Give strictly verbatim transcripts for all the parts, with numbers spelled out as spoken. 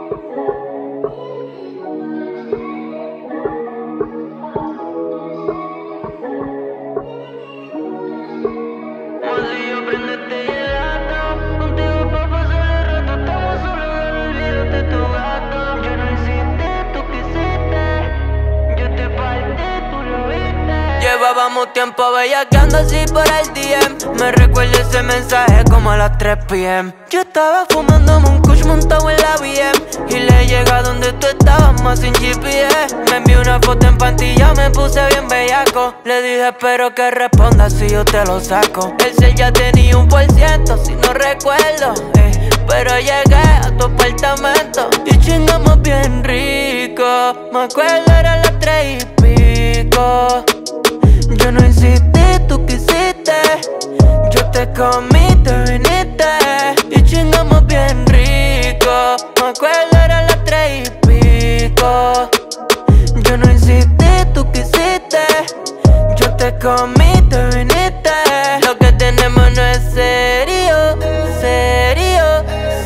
Llevábamos tiempo bellaqueando así por el D M. Me recuerdo ese mensaje como a las tres p m Yo estaba fumándome un kush montado en la B M y le llega a donde tú estabas más sin G P S. Me envió una foto en pantilla, me puse bien bellaco. Le dije espero que responda si yo te lo saco. El cel ya tenía un por ciento, si no recuerdo eh. Pero llegué a tu apartamento y chingamos bien rico. Me acuerdo era las tres y pico. Yo no insistí, tú quisiste. Yo te comí, te viniste y chingamos bien rico. Me acuerdo era las tres y pico. Yo no insistí, tú quisiste. Yo te comí, te viniste. Lo que tenemos no es serio, serio,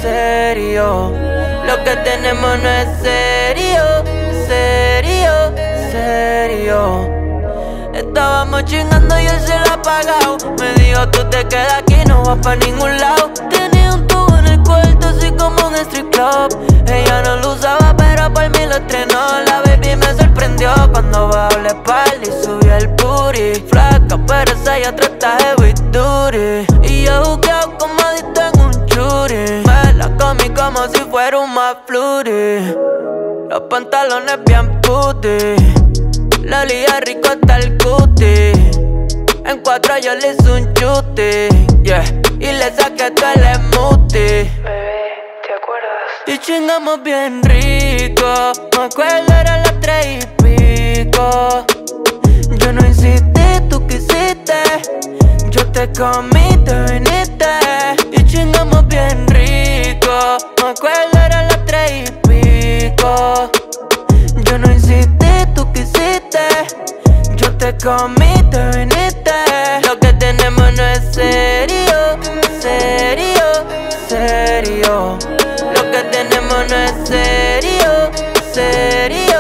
serio. Lo que tenemos no es serio, serio, serio. Estábamos chingando y el cielo apagado. Me dijo tú te quedas aquí, no vas pa' ningún lado. Tenía un tubo en el cuarto así como un street club. Ella no lo usaba pero por mí lo estrenó. La baby me sorprendió cuando bajó la espalda y subió el booty. Flaca pero esa ya trata heavy duty. Y yo jugueo como adicto en un churi. Me la comí como si fuera un McFlurry. Los pantalones bien puti. La lía rico hasta el cuti. En cuatro yo le hice un chute, yeah. Y le saqué todo el smoothie. Bebé, ¿te acuerdas? Y chingamos bien rico. Me acuerdo era las tres y pico. Yo no insistí, tú quisiste. Yo te comí, te viniste y chingamos bien rico. Me acuerdo era las tres y pico. Yo no insistí, tú quisiste. Yo te comí, te viniste. Lo que tenemos no es serio, serio, serio. Lo que tenemos no es serio, serio.